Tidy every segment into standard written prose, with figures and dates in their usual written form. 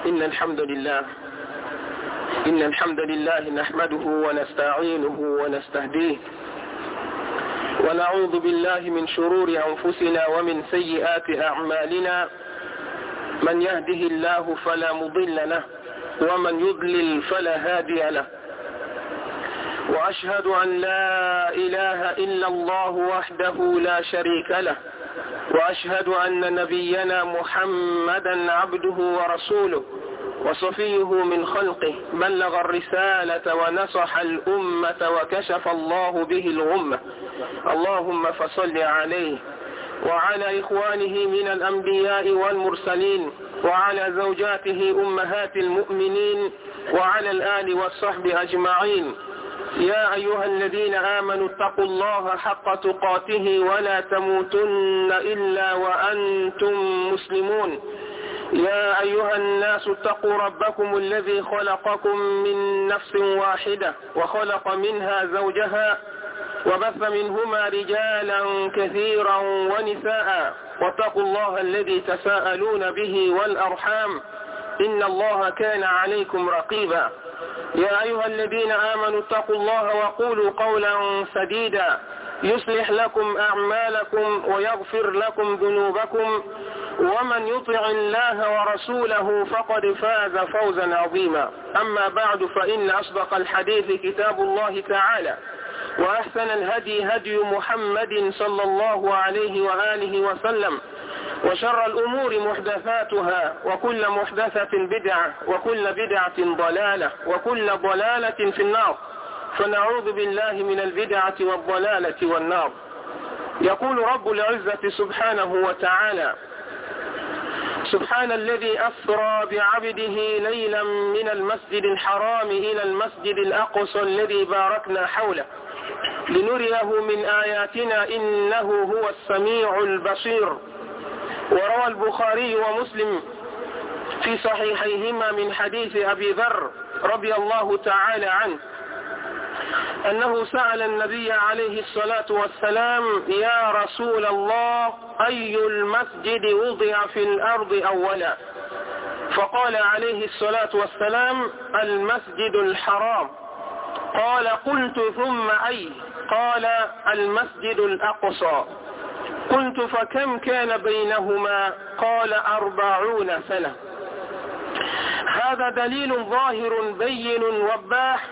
إن الحمد لله نحمده ونستعينه ونستهديه ونعوذ بالله من شرور أنفسنا ومن سيئات أعمالنا. من يهده الله فلا مضل له ومن يضلل فلا هادي له، وأشهد أن لا إله إلا الله وحده لا شريك له، وأشهد أن نبينا محمدا عبده ورسوله وصفيه من خلقه، بلغ الرسالة ونصح الأمة وكشف الله به الغمة. اللهم فصل عليه وعلى إخوانه من الأنبياء والمرسلين وعلى زوجاته أمهات المؤمنين وعلى الآل والصحب أجمعين. يا أيها الذين آمنوا اتقوا الله حق تقاته ولا تموتن إلا وأنتم مسلمون. يا أيها الناس اتقوا ربكم الذي خلقكم من نفس واحدة وخلق منها زوجها وبث منهما رجالا كثيرا ونساء، واتقوا الله الذي تساءلون به والأرحام إن الله كان عليكم رقيبا. يا أيها الذين آمنوا اتقوا الله وقولوا قولا سديدا يصلح لكم أعمالكم ويغفر لكم ذنوبكم، ومن يطع الله ورسوله فقد فاز فوزا عظيما. أما بعد، فإن أصدق الحديث كتاب الله تعالى، وأحسن الهدي هدي محمد صلى الله عليه وآله وسلم، وشر الأمور محدثاتها، وكل محدثة بدعة، وكل بدعة ضلالة، وكل ضلالة في النار، فنعوذ بالله من البدعة والضلالة والنار. يقول رب العزة سبحانه وتعالى: سبحان الذي أسرى بعبده ليلا من المسجد الحرام إلى المسجد الأقصى الذي باركنا حوله لنريه من آياتنا إنه هو السميع البصير. وروى البخاري ومسلم في صحيحيهما من حديث أبي ذر رضي الله تعالى عنه أنه سأل النبي عليه الصلاة والسلام: يا رسول الله، أي المسجد وضع في الأرض أولا؟ فقال عليه الصلاة والسلام: المسجد الحرام. قال: قلت ثم أي؟ قال: المسجد الأقصى. قلت: فكم كان بينهما؟ قال: 40 سنة. هذا دليل ظاهر بين وضاح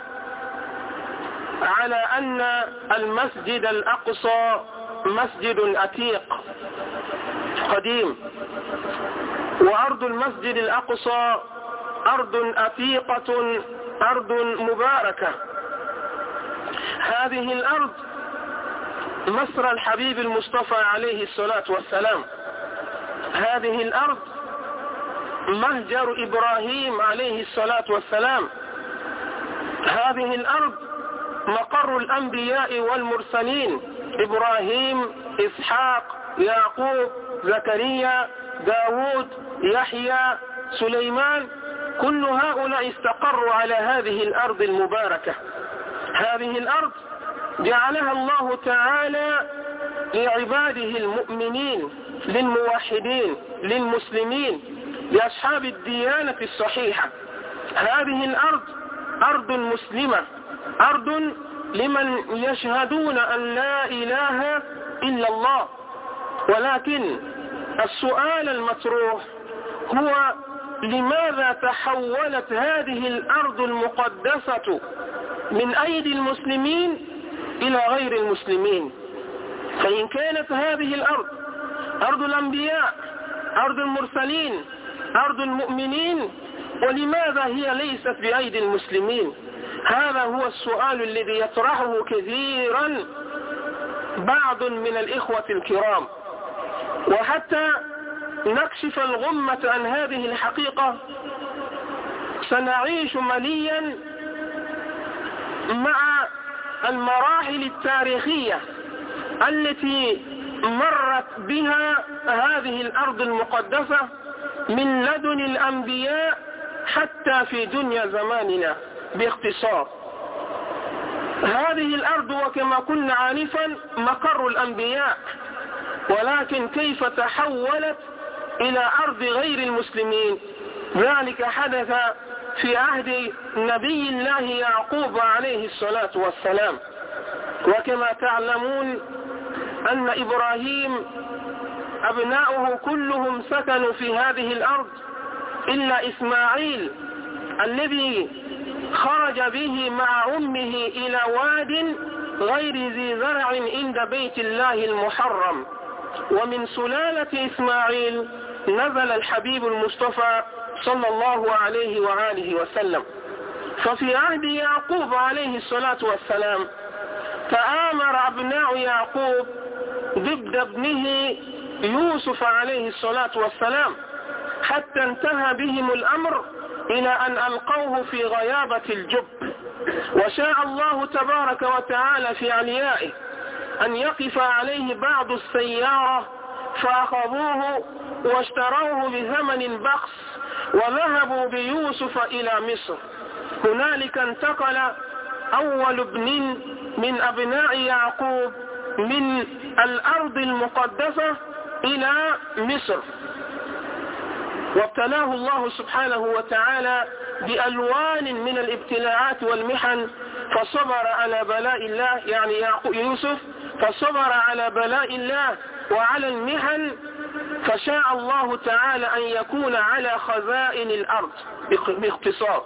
على أن المسجد الأقصى مسجد عتيق قديم، وأرض المسجد الأقصى أرض عتيقة، أرض مباركة. هذه الأرض مصر الحبيب المصطفى عليه الصلاة والسلام، هذه الأرض مهجر إبراهيم عليه الصلاة والسلام، هذه الأرض مقر الأنبياء والمرسلين: إبراهيم، إسحاق، يعقوب، زكريا، داود، يحيى، سليمان. كل هؤلاء استقروا على هذه الأرض المباركة. هذه الأرض جعلها الله تعالى لعباده المؤمنين، للموحدين، للمسلمين، لأصحاب الديانة الصحيحة. هذه الأرض أرض مسلمة، أرض لمن يشهدون أن لا إله إلا الله. ولكن السؤال المطروح هو: لماذا تحولت هذه الأرض المقدسة من أيدي المسلمين إلى غير المسلمين؟ فإن كانت هذه الأرض أرض الأنبياء، أرض المرسلين، أرض المؤمنين، ولماذا هي ليست بأيدي المسلمين؟ هذا هو السؤال الذي يطرحه كثيرا بعض من الإخوة الكرام. وحتى نكشف الغمة عن هذه الحقيقة، سنعيش مليا مع المراحل التاريخية التي مرت بها هذه الأرض المقدسة من لدن الأنبياء حتى في دنيا زماننا. باختصار، هذه الأرض وكما قلنا آنفا مقر الأنبياء، ولكن كيف تحولت إلى أرض غير المسلمين؟ ذلك حدث في عهد نبي الله يعقوب عليه الصلاة والسلام. وكما تعلمون أن إبراهيم أبناؤه كلهم سكنوا في هذه الأرض إلا إسماعيل الذي خرج به مع أمه إلى واد غير ذي زرع عند بيت الله المحرم. ومن سلالة إسماعيل نزل الحبيب المصطفى صلى الله عليه وآله وسلم. ففي عهد يعقوب عليه الصلاة والسلام تآمر أبناء يعقوب ضد ابنه يوسف عليه الصلاة والسلام حتى انتهى بهم الأمر إلى أن ألقوه في غيابة الجب. وشاء الله تبارك وتعالى في عليائه أن يقف عليه بعض السيارة فأخذوه واشتروه بثمن بخس وذهبوا بيوسف إلى مصر. هنالك انتقل أول ابن من أبناء يعقوب من الأرض المقدسة إلى مصر، وابتلاه الله سبحانه وتعالى بألوان من الابتلاءات والمحن، فصبر على بلاء الله، يعني يوسف فصبر على بلاء الله وعلى المحن، فشاء الله تعالى أن يكون على خزائن الأرض باختصار.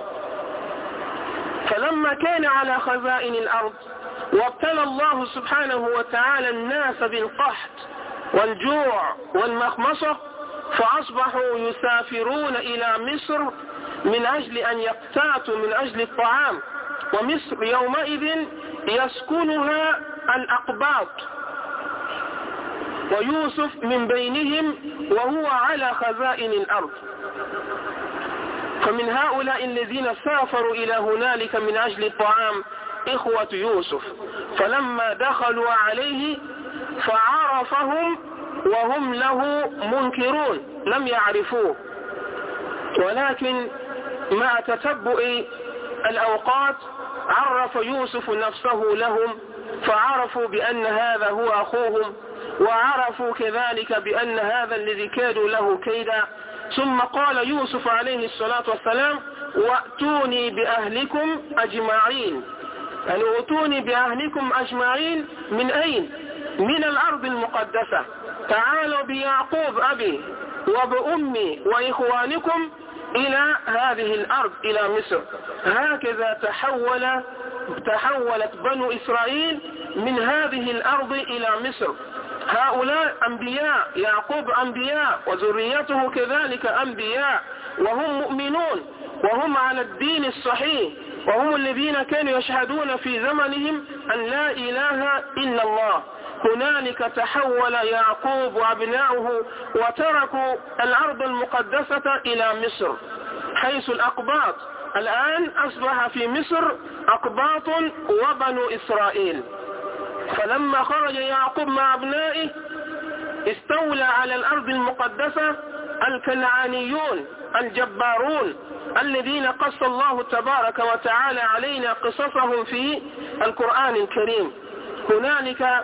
فلما كان على خزائن الأرض وابتلى الله سبحانه وتعالى الناس بالقحط والجوع والمخمصة، فأصبحوا يسافرون إلى مصر من أجل أن يقتاتوا من أجل الطعام. ومصر يومئذ يسكنها الأقباط ويوسف من بينهم وهو على خزائن الأرض. فمن هؤلاء الذين سافروا إلى هنالك من أجل الطعام إخوة يوسف، فلما دخلوا عليه فعرفهم وهم له منكرون، لم يعرفوه، ولكن مع تتبع الأوقات عرف يوسف نفسه لهم، فعرفوا بأن هذا هو أخوهم، وعرفوا كذلك بأن هذا الذي كادوا له كيدا. ثم قال يوسف عليه الصلاة والسلام: وأتوني بأهلكم أجمعين. يعني أتوني بأهلكم أجمعين من أين؟ من الأرض المقدسة. تعالوا بيعقوب أبي وبأمي وإخوانكم إلى هذه الأرض، إلى مصر. هكذا تحولت بنو إسرائيل من هذه الأرض إلى مصر. هؤلاء أنبياء، يعقوب أنبياء وذريته كذلك أنبياء، وهم مؤمنون وهم على الدين الصحيح، وهم الذين كانوا يشهدون في زمنهم أن لا إله إلا الله. هنالك تحول يعقوب وابناؤه وتركوا الأرض المقدسة إلى مصر حيث الأقباط. الآن أصبح في مصر أقباط وبنو إسرائيل. فلما خرج يعقوب مع أبنائه استولى على الأرض المقدسة الكنعانيون الجبارون الذين قص الله تبارك وتعالى علينا قصصهم في القرآن الكريم. هنالك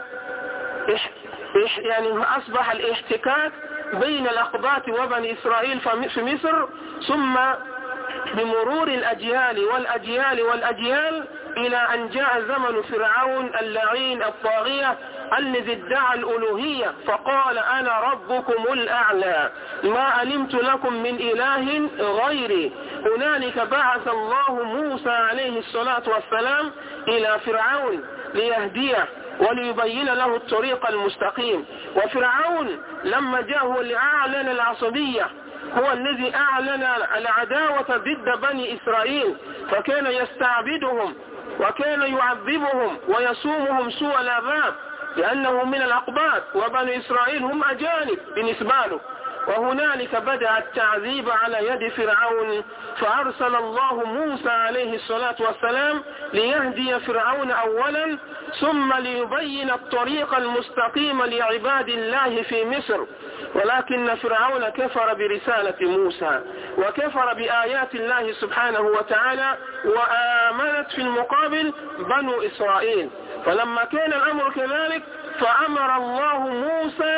يعني أصبح الاحتكاك بين الأقباط وبني إسرائيل في مصر، ثم بمرور الأجيال والأجيال إلى أن جاء زمن فرعون اللعين الطاغية الذي ادعى الألوهية فقال: أنا ربكم الأعلى ما علمت لكم من إله غيري. هنالك بعث الله موسى عليه الصلاة والسلام إلى فرعون ليهديه وليبين له الطريق المستقيم. وفرعون لما جاء هو اللي أعلن العصبية، هو الذي أعلن العداوة ضد بني إسرائيل، فكان يستعبدهم وكان يعذبهم ويسومهم سوء العذاب لأنه من الأقباط، وبني إسرائيل هم أجانب بالنسبة له. وهنالك بدأ التعذيب على يد فرعون، فأرسل الله موسى عليه الصلاة والسلام ليهدي فرعون أولا، ثم ليبين الطريق المستقيم لعباد الله في مصر. ولكن فرعون كفر برسالة موسى وكفر بآيات الله سبحانه وتعالى، وآمنت في المقابل بنو إسرائيل. فلما كان الأمر كذلك فأمر الله موسى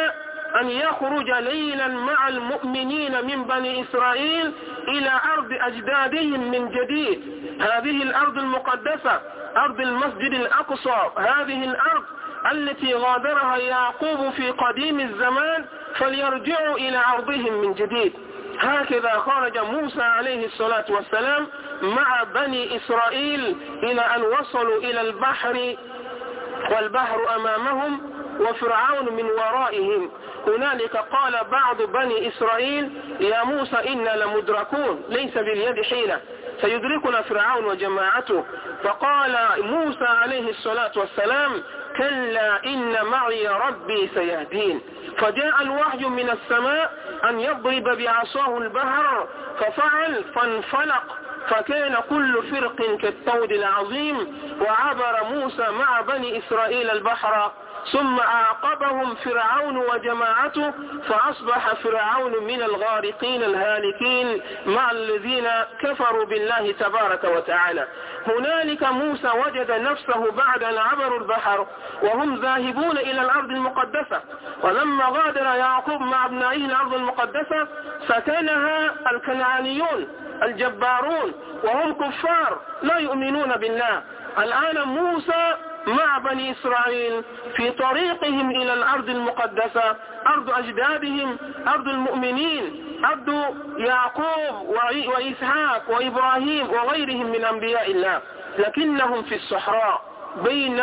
أن يخرج ليلا مع المؤمنين من بني إسرائيل إلى أرض أجدادهم من جديد. هذه الأرض المقدسة، أرض المسجد الأقصى، هذه الأرض التي غادرها يعقوب في قديم الزمان، فليرجعوا إلى أرضهم من جديد. هكذا خرج موسى عليه الصلاة والسلام مع بني إسرائيل إلى أن وصلوا إلى البحر، والبحر أمامهم وفرعون من ورائهم. هنالك قال بعض بني إسرائيل: يا موسى إنا لمدركون، ليس باليد حيلة، سيدركنا فرعون وجماعته. فقال موسى عليه الصلاة والسلام: كلا إن معي ربي سيهدين. فجاء الوحي من السماء أن يضرب بعصاه البحر، ففعل فانفلق، فكان كل فرق كالطود العظيم. وعبر موسى مع بني إسرائيل البحر، ثم أعقبهم فرعون وجماعته، فأصبح فرعون من الغارقين الهالكين مع الذين كفروا بالله تبارك وتعالى. هنالك موسى وجد نفسه بعد أن عبروا البحر وهم ذاهبون إلى الأرض المقدسة. ولما غادر يعقوب مع ابنائه الأرض المقدسة سكنها الكنعانيون الجبارون، وهم كفار لا يؤمنون بالله. الآن موسى مع بني إسرائيل في طريقهم إلى الأرض المقدسة، أرض أجدادهم، أرض المؤمنين، أرض يعقوب وإسحاق وإبراهيم وغيرهم من أنبياء الله، لكنهم في الصحراء بين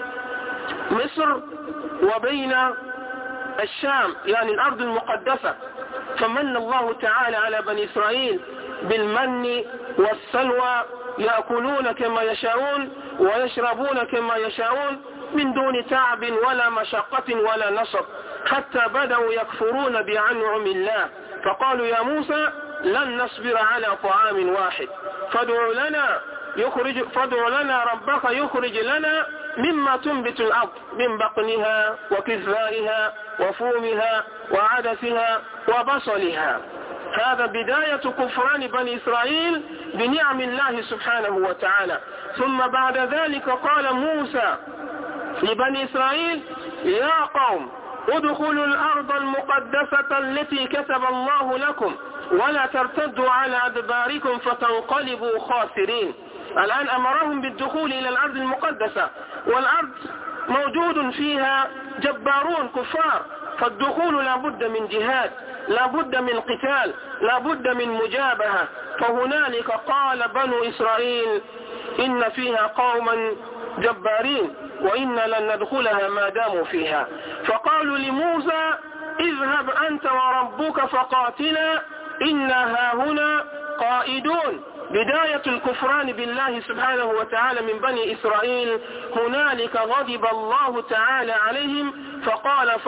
مصر وبين الشام، يعني الأرض المقدسة. فمن الله تعالى على بني إسرائيل بالمن والسلوى، يأكلون كما يشاءون ويشربون كما يشاءون من دون تعب ولا مشقة ولا نصب، حتى بدأوا يكفرون بأنعم الله. فقالوا: يا موسى لن نصبر على طعام واحد، فادع لنا ربك يخرج لنا مما تنبت الأرض من بقلها وكثائها وفومها وعدسها وبصلها. هذا بداية كفران بني إسرائيل بنعم الله سبحانه وتعالى. ثم بعد ذلك قال موسى لبني إسرائيل: يا قوم ادخلوا الأرض المقدسة التي كتب الله لكم ولا ترتدوا على أدباركم فتنقلبوا خاسرين. الآن أمرهم بالدخول إلى الأرض المقدسة، والأرض موجود فيها جبارون كفار، فالدخول لابد من جهاد، لابد من قتال، لابد من مجابهة. فهنالك قال بنو إسرائيل: إن فيها قوما جبارين وإنا لن ندخلها ما داموا فيها. فقالوا لموسى: اذهب أنت وربك فقاتلا إنا هاهنا قائدون. بداية الكفران بالله سبحانه وتعالى من بني إسرائيل. هنالك غضب الله تعالى عليهم فقال: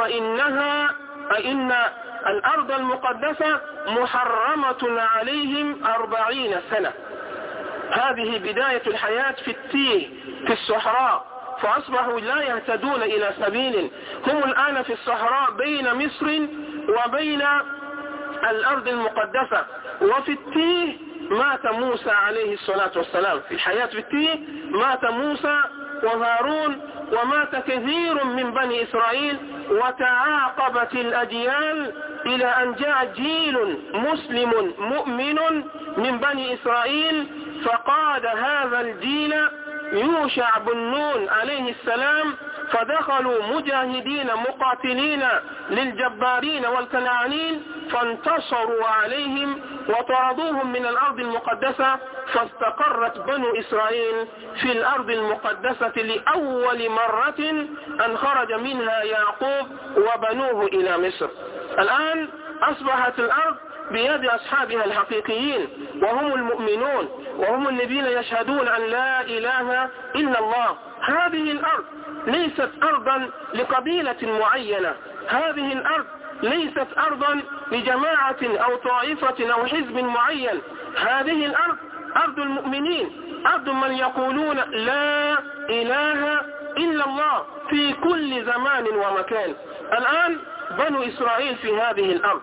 فإن الأرض المقدسة محرمة عليهم 40 سنة. هذه بداية الحياة في التيه في الصحراء، فأصبحوا لا يهتدون إلى سبيل. هم الآن في الصحراء بين مصر وبين الأرض المقدسة. وفي التيه مات موسى عليه الصلاة والسلام، في الحياة في التيه مات موسى وهارون، ومات كثير من بني إسرائيل، وتعاقبت الأجيال إلى أن جاء جيل مسلم مؤمن من بني إسرائيل، فقاد هذا الجيل يوشع بن نون عليه السلام، فدخلوا مجاهدين مقاتلين للجبارين والكنعانين، فانتصروا عليهم وطردوهم من الأرض المقدسة، فاستقرت بنو إسرائيل في الأرض المقدسة لأول مرة أن خرج منها يعقوب وبنوه إلى مصر. الآن أصبحت الأرض بيد أصحابها الحقيقيين، وهم المؤمنون، وهم الذين يشهدون أن لا إله إلا الله. هذه الأرض ليست أرضا لقبيلة معينة، هذه الأرض ليست أرضا لجماعة أو طائفة أو حزب معين، هذه الأرض أرض المؤمنين، أرض من يقولون لا إله إلا الله في كل زمان ومكان. الآن بنو إسرائيل في هذه الأرض،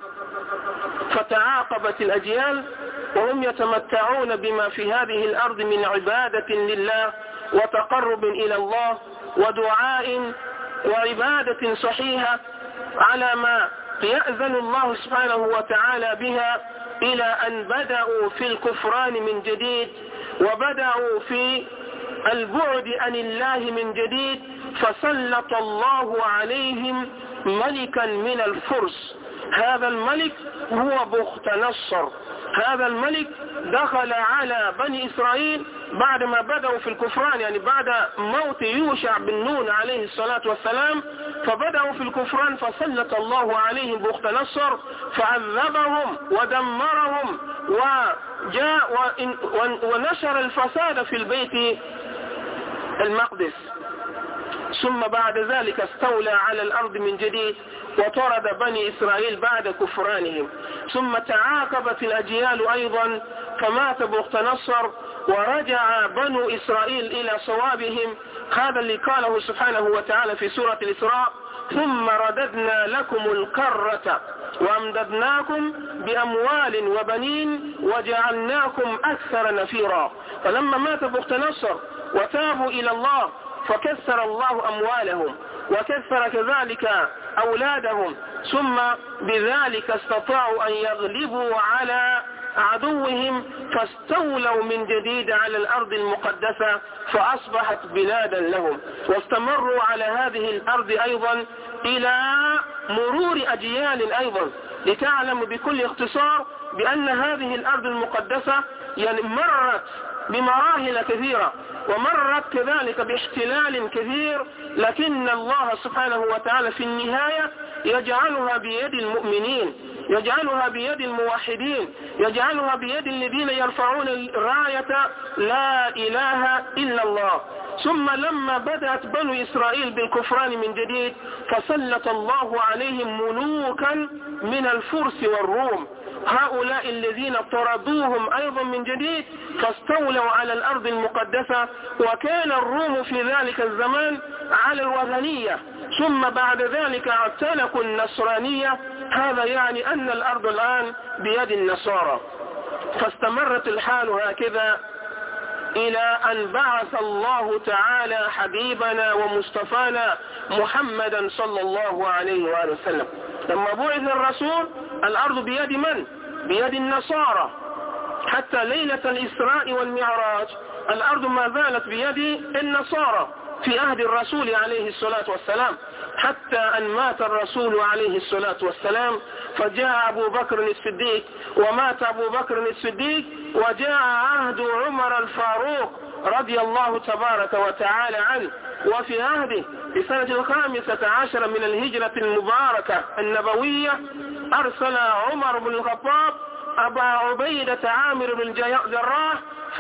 فتعاقبت الأجيال وهم يتمتعون بما في هذه الأرض من عبادة لله وتقرب إلى الله ودعاء وعبادة صحيحة على ما يأذن الله سبحانه وتعالى بها، إلى أن بدأوا في الكفران من جديد، وبدأوا في البعد عن الله من جديد، فسلط الله عليهم ملكا من الفرس. هذا الملك هو بخت نصر. هذا الملك دخل على بني إسرائيل بعدما بدأوا في الكفران، يعني بعد موت يوشع بن نون عليه الصلاة والسلام، فبدأوا في الكفران، فسلط الله عليهم بخت نصر فعذبهم ودمرهم وجاء ونشر الفساد في البيت المقدس. ثم بعد ذلك استولى على الأرض من جديد وطرد بني إسرائيل بعد كفرانهم. ثم تعاقبت الأجيال أيضا، فمات بخت نصر ورجع بنو إسرائيل إلى صوابهم. هذا اللي قاله سبحانه وتعالى في سورة الإسراء: ثم رددنا لكم الكرة وأمددناكم بأموال وبنين وجعلناكم أكثر نفيرا. فلما مات بخت نصر وتابوا إلى الله فكسر الله أموالهم وكسر كذلك أولادهم، ثم بذلك استطاعوا أن يغلبوا على عدوهم، فاستولوا من جديد على الأرض المقدسة فأصبحت بلادا لهم، واستمروا على هذه الأرض أيضا إلى مرور أجيال أيضا. لتعلم بكل اختصار بأن هذه الأرض المقدسة يعني مرت بمراحل كثيرة، ومرت كذلك باحتلال كثير، لكن الله سبحانه وتعالى في النهاية يجعلها بيد المؤمنين، يجعلها بيد الموحدين، يجعلها بيد الذين يرفعون راية لا إله إلا الله. ثم لما بدأت بنو إسرائيل بالكفران من جديد، فسلط الله عليهم ملوكا من الفرس والروم، هؤلاء الذين طردوهم أيضا من جديد فاستولوا على الأرض المقدسة. وكان الروم في ذلك الزمان على الوثنية، ثم بعد ذلك اعتنقوا النصرانية. هذا يعني أن الأرض الآن بيد النصارى. فاستمرت الحال هكذا إلى أن بعث الله تعالى حبيبنا ومصطفانا محمدا صلى الله عليه وآله وسلم. لما بعث الرسول الأرض بيد من؟ بيد النصارى. حتى ليلة الإسراء والمعراج الأرض ما زالت بيد النصارى في عهد الرسول عليه الصلاة والسلام، حتى أن مات الرسول عليه الصلاة والسلام، فجاء أبو بكر الصديق ومات أبو بكر الصديق، وجاء عهد عمر الفاروق رضي الله تبارك وتعالى عنه، وفي عهده في سنة 15 من الهجرة المباركة النبوية أرسل عمر بن الخطاب أبا عبيدة عامر بن الجراح،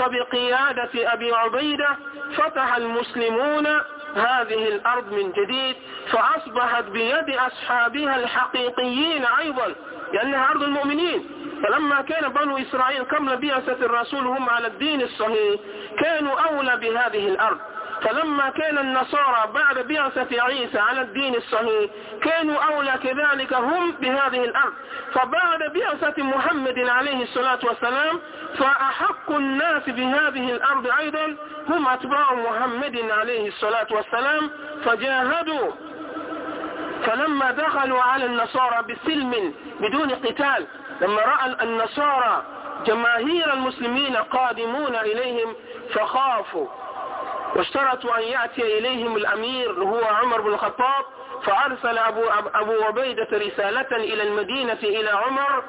فبقيادة أبي عبيدة فتح المسلمون هذه الأرض من جديد، فأصبحت بيد أصحابها الحقيقيين أيضا، لأنها أرض المؤمنين. فلما كان بنو إسرائيل قبل بعثة الرسول هم على الدين الصحيح كانوا أولى بهذه الأرض، فلما كان النصارى بعد بعثة عيسى على الدين الصحيح كانوا أولى كذلك هم بهذه الأرض. فبعد بعثة محمد عليه الصلاة والسلام فأحق الناس بهذه الأرض أيضا هم أتباع محمد عليه الصلاة والسلام، فجاهدوا. فلما دخلوا على النصارى بسلم بدون قتال، لما رأى النصارى جماهير المسلمين قادمون إليهم فخافوا، واشترطوا أن يأتي إليهم الأمير هو عمر بن الخطاب، فأرسل أبو عبيدة رسالة إلى المدينة إلى عمر،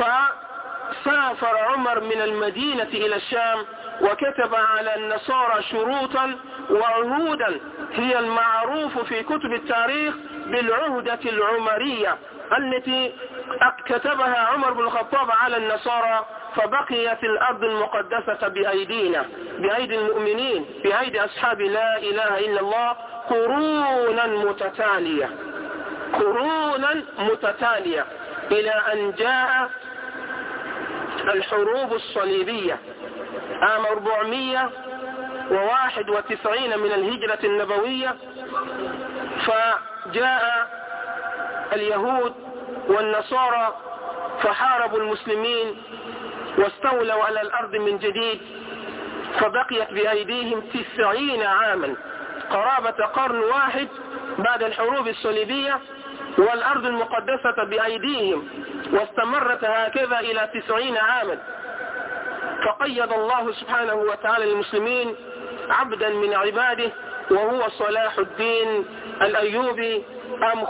فسافر عمر من المدينة إلى الشام وكتب على النصارى شروطا وعهودا هي المعروف في كتب التاريخ بالعهدة العمرية التي كتبها عمر بن الخطاب على النصارى، فبقيت الأرض المقدسة بأيدينا، بأيدي المؤمنين، بأيدي أصحاب لا إله إلا الله قرونا متتالية، قرونا متتالية، إلى أن جاء الحروب الصليبية عام 491 من الهجرة النبوية. فجاء اليهود والنصارى فحاربوا المسلمين واستولوا على الأرض من جديد، فبقيت بأيديهم 90 عاما، قرابة قرن واحد بعد الحروب الصليبية. والأرض المقدسة بأيديهم، واستمرت هكذا إلى 90 عاما. فقيد الله سبحانه وتعالى للمسلمين عبدا من عباده وهو صلاح الدين الأيوبي عام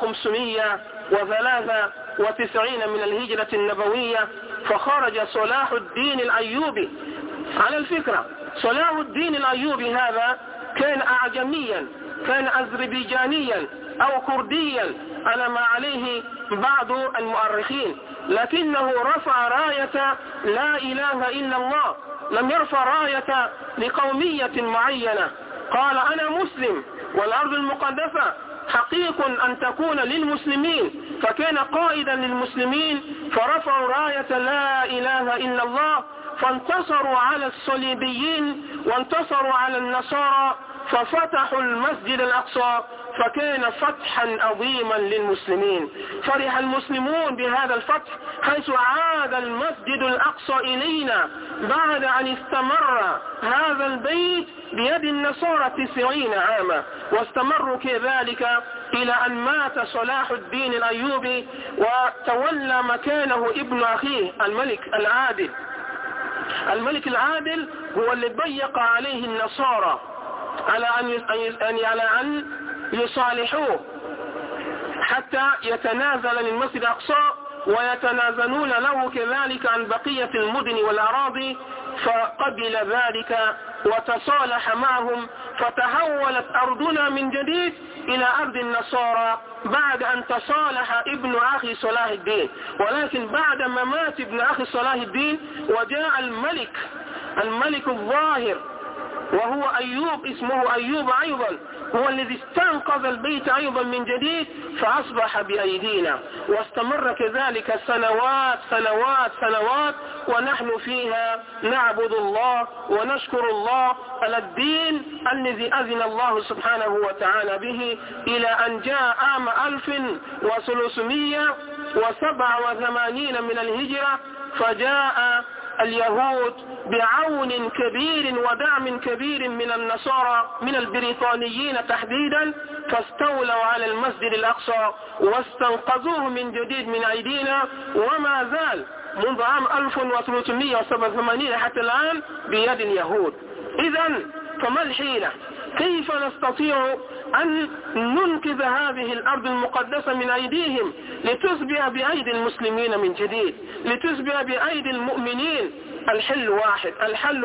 593 من الهجرة النبوية. فخرج صلاح الدين الأيوبي على الفكرة. صلاح الدين الأيوبي هذا كان أعجميا، كان أذربيجانيا أو كرديا على ما عليه بعض المؤرخين، لكنه رفع راية لا إله إلا الله، لم يرفع راية لقومية معينة. قال أنا مسلم والأرض المقدسة حقيق أن تكون للمسلمين، فكان قائدا للمسلمين فرفعوا راية لا إله إلا الله، فانتصروا على الصليبيين وانتصروا على النصارى ففتحوا المسجد الأقصى، فكان فتحا عظيما للمسلمين. فرح المسلمون بهذا الفتح حيث عاد المسجد الأقصى إلينا بعد أن استمر هذا البيت بيد النصارى 90 عاما، واستمروا كذلك إلى أن مات صلاح الدين الأيوبي وتولى مكانه ابن أخيه الملك العادل. الملك العادل هو اللي ضيق عليه النصارى على أن يصالحوه حتى يتنازل للمسجد الأقصى ويتنازلون له كذلك عن بقية المدن والأراضي، فقبل ذلك وتصالح معهم، فتحولت أرضنا من جديد إلى أرض النصارى بعد أن تصالح ابن أخي صلاح الدين. ولكن بعد ما مات ابن أخي صلاح الدين وجاء الملك الظاهر وهو أيوب، اسمه أيوب أيضا، هو الذي استنقذ البيت أيضا من جديد فأصبح بأيدينا، واستمر كذلك سنوات سنوات سنوات ونحن فيها نعبد الله ونشكر الله على الدين الذي أذن الله سبحانه وتعالى به، إلى أن جاء عام 1387 من الهجرة، فجاء اليهود بعون كبير ودعم كبير من النصارى من البريطانيين تحديدا، فاستولوا على المسجد الأقصى واستنقذوه من جديد من أيدينا، وما زال منذ عام 1387 حتى الآن بيد اليهود. إذن فما الحيلة؟ كيف نستطيع أن ننقذ هذه الأرض المقدسة من أيديهم لتصبح بأيدي المسلمين من جديد، لتصبح بأيدي المؤمنين؟ الحل واحد، حل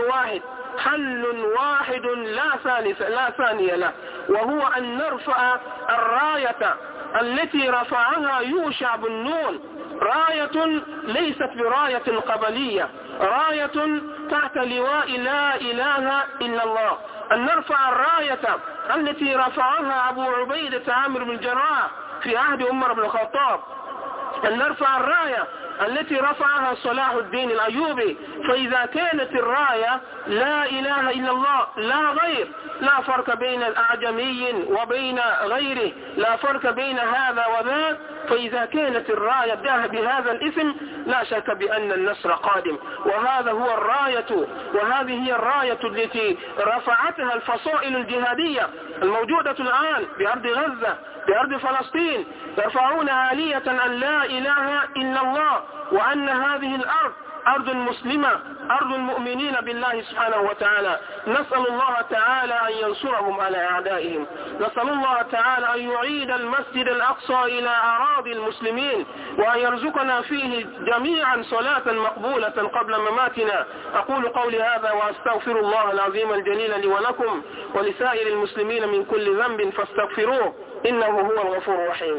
واحد لا ثاني له، وهو أن نرفع الراية التي رفعها يوشع بن نون، راية ليست براية قبلية، راية تحت لواء لا إله إلا الله. أن نرفع الراية التي رفعها أبو عبيدة عامر بن الجراح في عهد عمر بن الخطاب، أن نرفع الراية التي رفعها صلاح الدين الأيوبي. فإذا كانت الراية لا إله إلا الله لا غير، لا فرق بين الأعجمي وبين غيره، لا فرق بين هذا وذاك، فإذا كانت الراية بهذا الاسم لا شك بأن النصر قادم. وهذا هو الراية، وهذه هي الراية التي رفعتها الفصائل الجهادية الموجودة الآن بأرض غزة بأرض فلسطين، يرفعون آلية أن لا إله إلا الله، وأن هذه الأرض أرض مسلمة، أرض المؤمنين بالله سبحانه وتعالى. نسأل الله تعالى أن ينصرهم على أعدائهم، نسأل الله تعالى أن يعيد المسجد الأقصى إلى أراضي المسلمين، وأن يرزقنا فيه جميعا صلاة مقبولة قبل مماتنا. أقول قولي هذا وأستغفر الله العظيم الجليل لي ولكم ولسائر المسلمين من كل ذنب فاستغفروه إنه هو الغفور الرحيم.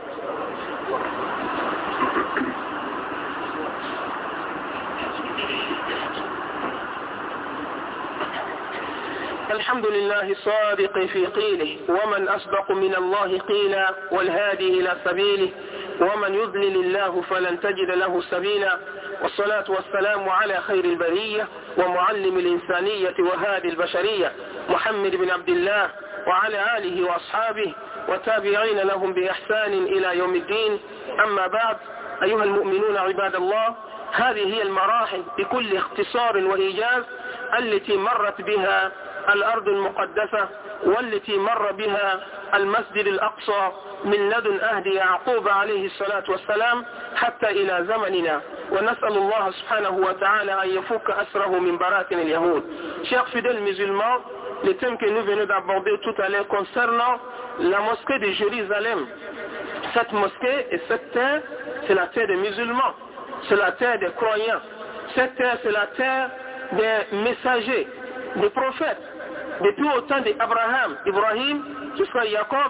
الحمد لله الصادق في قيله، ومن أصدق من الله قيلا، والهادي إلى سبيله، ومن يضلل الله فلن تجد له سبيلا. والصلاة والسلام على خير البرية ومعلم الإنسانية وهادي البشرية محمد بن عبد الله وعلى آله وأصحابه وتابعين لهم بإحسان إلى يوم الدين. أما بعد، أيها المؤمنون عباد الله، هذه هي المراحل بكل اختصار وإيجاز التي مرت بها الأرض المقدسة والتي مر بها المسجد الأقصى من لدن أهد يعقوب عليه الصلاة والسلام حتى إلى زمننا ونسأل الله سبحانه وتعالى أن يفك أسره من براثن اليهود. Chers fidèles musulmans, le thème que nous venons d'aborder tout à l'heure concernant la mosquée de Jérusalem. Cette mosquée et cette terre, c'est la terre des musulmans, c'est la terre des croyants. Cette terre, c'est la terre des messagers, des prophètes. Depuis au temps d'Abraham, Ibrahim, jusqu'à Jacob,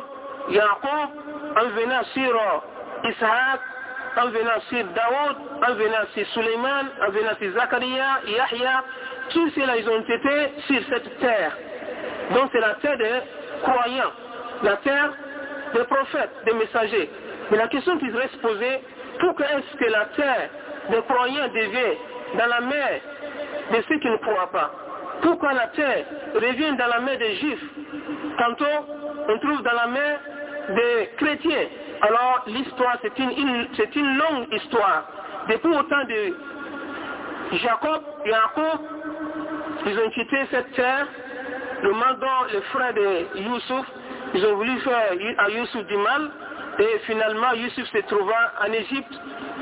en venant sur Ishaq, en venant sur Daoud, en venant sur Suleiman, en venant sur Zakaria, Yahya, tous ceux-là, ils ont été sur cette terre. Donc c'est la terre des croyants, la terre des prophètes, des messagers. Mais la question qui serait se poser, pourquoi est-ce que la terre des croyants devient dans la mer de ceux qui ne croient pas? Pourquoi la terre revient dans la mer des juifs? Tantôt, on trouve dans la mer des chrétiens. Alors l'histoire, c'est une longue histoire. Depuis au temps de Jacob, ils ont quitté cette terre. Le moment les frères de Youssouf, ils ont voulu faire à Youssouf du mal. Et finalement, Youssouf se trouva en Égypte.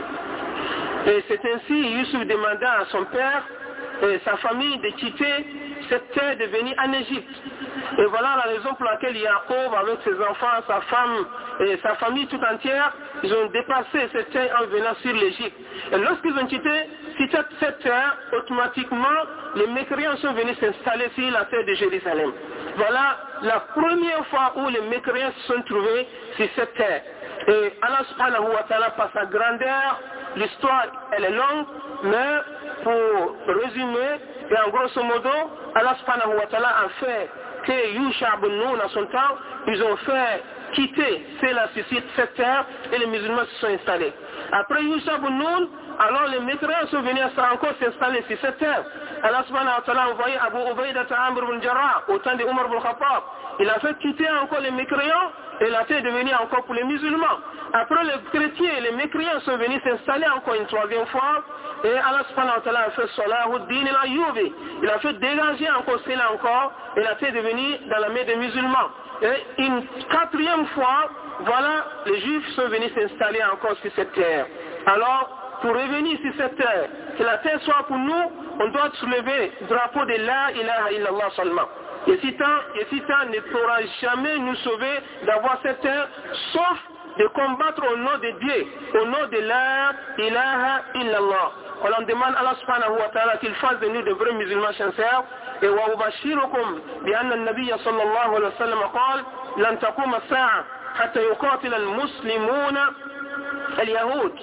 Et c'est ainsi Youssouf demanda à son père et sa famille de quitter cette terre de venir en Égypte. Et voilà la raison pour laquelle Jacob, avec ses enfants, sa femme et sa famille tout entière, ils ont dépassé cette terre en venant sur l'Égypte. Et lorsqu'ils ont quitté cette terre, automatiquement, les mécréants sont venus s'installer sur la terre de Jérusalem. Voilà la première fois où les mécréants se sont trouvés sur cette terre. Et Allah subhanahu wa ta'ala, par sa grandeur, l'histoire elle est longue, mais pour résumer, et en grosso modo, Allah subhanahu wa ta'ala a fait que Yusha ibn Nun à son temps, ils ont fait quitter cette terre et les musulmans se sont installés. Après Yusha ibn Nun, alors les mécréants sont venus encore s'installer sur cette terre. Allah subhanahu wa ta'ala a envoyé Abu Ubaydah Amr ibn Jarrah au temps de Omar ibn Khattab. Il a fait quitter encore les mécréants et la terre est devenue encore pour les musulmans. Après les chrétiens et les mécréants sont venus s'installer encore une troisième fois. Et Allah subhanahu wa ta'ala a fait Salahuddin al-Ayyubi. Il a fait dégager encore cela encore et la terre est devenue dans la main des musulmans. Et une quatrième fois, voilà, les juifs sont venus s'installer encore sur cette terre. Alors, pour revenir sur cette terre, que la terre soit pour nous, on doit soulever le drapeau de la ilaha illallah seulement. Et Satan ne pourra jamais nous sauver d'avoir cette terre, sauf de combattre au nom de Dieu, au nom de la ilaha illallah. On en demande à Allah subhanahu wa ta'ala qu'il fasse de nous de vrais musulmans sincères. Et wa ubashirukum bi anna an-nabiy sallallahu alayhi wa sallam qala lan taquma as-sa'a hatta yuqatil al-muslimuna al-yahud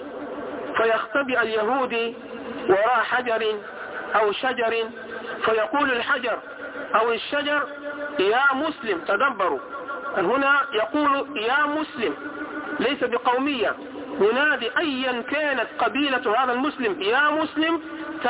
فيختبئ اليهودي وراء حجر أو شجر فيقول الحجر أو الشجر يا مسلم. تدبروا، هنا يقول يا مسلم ليس بقومية، ينادي أيا كانت قبيلة هذا المسلم يا مسلم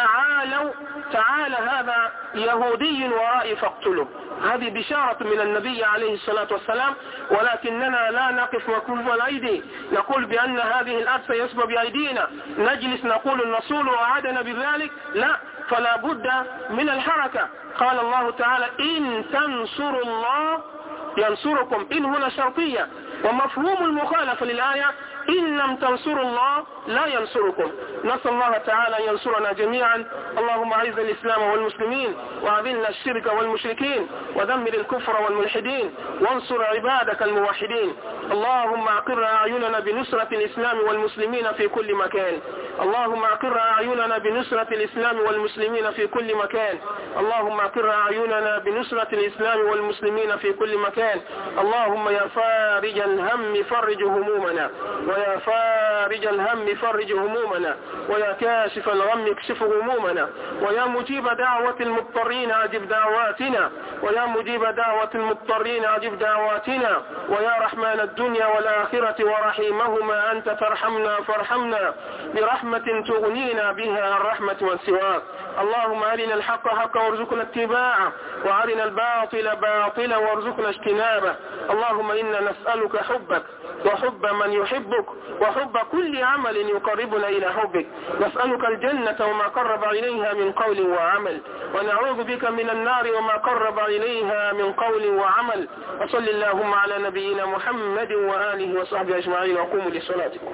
تعال هذا يهودي ورائي فاقتله. هذه بشارة من النبي عليه الصلاة والسلام، ولكننا لا نقف وكف الأيدي نقول بأن هذه الأرض سيصبح بأيدينا، نجلس نقول الرسول وعدنا بذلك، لا، فلا بد من الحركة. قال الله تعالى إن تنصروا الله ينصركم، إن هنا شرطية، ومفهوم المخالفة للآية إن لم تنصروا الله لا ينصركم. نسأل الله تعالى أن ينصرنا جميعا. اللهم أعز الإسلام والمسلمين وأذل الشرك والمشركين ودمر الكفر والملحدين وانصر عبادك الموحدين. اللهم أقر أعيننا بنصرة الإسلام والمسلمين في كل مكان. اللهم أقر أعيننا بنصرة الإسلام والمسلمين في كل مكان. اللهم أقر أعيننا بنصرة الإسلام والمسلمين في كل مكان. اللهم يا فارج الهم فرج همومنا، ويا فارج الهم فرج همومنا، ويا كاشف الغم اكشف همومنا، ويا مجيب دعوة المضطرين أجب دعواتنا، ويا مجيب دعوة المضطرين أجب دعواتنا، ويا رحمن الدنيا والآخرة ورحيمهما أنت ترحمنا فارحمنا برحمة تغنينا بها عن رحمة من سواك. اللهم أرنا الحق حقا وارزقنا اتباعه، وأرنا الباطل باطلا وارزقنا اجتنابه. اللهم إنا نسألك حبك وحب من يحبك وحب كل عمل يقربنا إلى حبك. نسألك الجنة وما قرب إليها من قول وعمل، ونعوذ بك من النار وما قرب إليها من قول وعمل. وصل اللهم على نبينا محمد وآله وصحبه أجمعين، وقوموا لصلاتكم.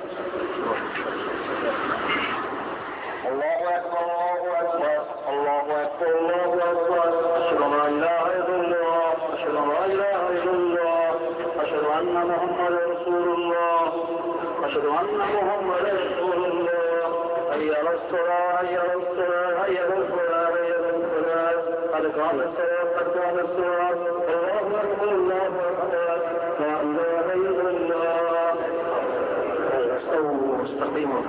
الله أكبر الله أكبر الله أكبر أشهد أن لا إله إلا الله أشهد أن لا إله إلا الله أشهد أن محمدا رسول الله أشهد أن محمدا رسول الله. هيا على الصلاة هيا على الصلاة هيا على الفلاح هيا على الفلاح قد قامت الصلاة قد قامت الصلاة. الله أكبر الله أكبر لا إله إلا الله. استووا واستقيموا.